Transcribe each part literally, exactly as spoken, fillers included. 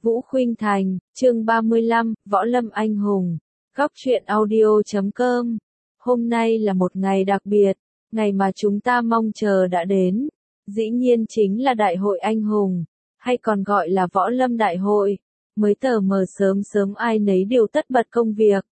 Vũ Khuynh Thành, chương ba mươi lăm, Võ Lâm Anh Hùng. Góc truyện audio chấm com. Hôm nay là một ngày đặc biệt, ngày mà chúng ta mong chờ đã đến. Dĩ nhiên chính là Đại hội Anh Hùng, hay còn gọi là Võ Lâm Đại hội. Mới tờ mờ sớm sớm ai nấy đều tất bật công việc.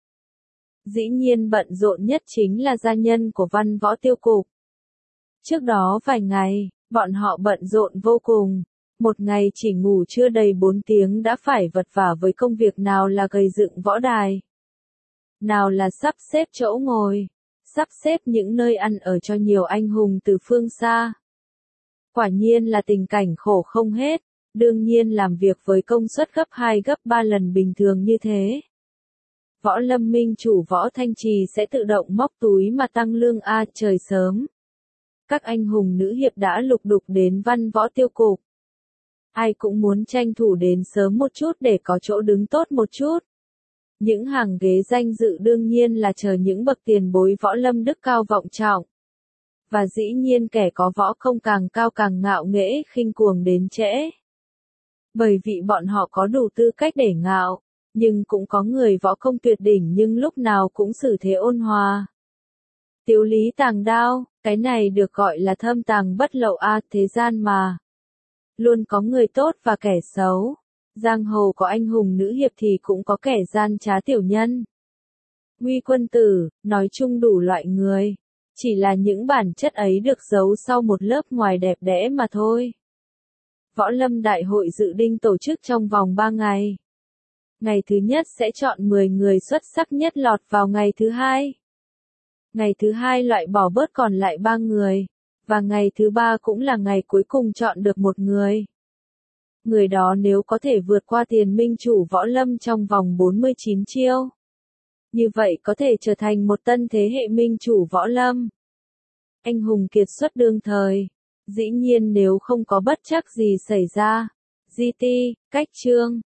Dĩ nhiên bận rộn nhất chính là gia nhân của Văn Võ Tiêu Cục. Trước đó vài ngày, bọn họ bận rộn vô cùng. Một ngày chỉ ngủ chưa đầy bốn tiếng đã phải vật vả với công việc, nào là gầy dựng võ đài, nào là sắp xếp chỗ ngồi, sắp xếp những nơi ăn ở cho nhiều anh hùng từ phương xa. Quả nhiên là tình cảnh khổ không hết, đương nhiên làm việc với công suất gấp hai gấp ba lần bình thường như thế. Võ Lâm Minh chủ Võ Thanh Trì sẽ tự động móc túi mà tăng lương a trời sớm. Các anh hùng nữ hiệp đã lục đục đến Văn Võ Tiêu Cục. Ai cũng muốn tranh thủ đến sớm một chút để có chỗ đứng tốt một chút. Những hàng ghế danh dự đương nhiên là chờ những bậc tiền bối võ lâm đức cao vọng trọng. Và dĩ nhiên kẻ có võ công càng cao càng ngạo nghễ khinh cuồng đến trễ. Bởi vì bọn họ có đủ tư cách để ngạo, nhưng cũng có người võ công tuyệt đỉnh nhưng lúc nào cũng xử thế ôn hòa. Tiếu lý tàng đao, cái này được gọi là thâm tàng bất lậu a, thế gian mà. Luôn có người tốt và kẻ xấu. Giang hồ có anh hùng nữ hiệp thì cũng có kẻ gian trá tiểu nhân. Nguy quân tử, nói chung đủ loại người. Chỉ là những bản chất ấy được giấu sau một lớp ngoài đẹp đẽ mà thôi. Võ Lâm Đại hội dự định tổ chức trong vòng ba ngày. Ngày thứ nhất sẽ chọn mười người xuất sắc nhất lọt vào ngày thứ hai. Ngày thứ hai loại bỏ bớt còn lại ba người. Và ngày thứ ba cũng là ngày cuối cùng chọn được một người. Người đó nếu có thể vượt qua tiền minh chủ võ lâm trong vòng bốn mươi chín chiêu. Như vậy có thể trở thành một tân thế hệ minh chủ võ lâm. Anh hùng kiệt xuất đương thời. Dĩ nhiên nếu không có bất trắc gì xảy ra. giê tê, cách chương,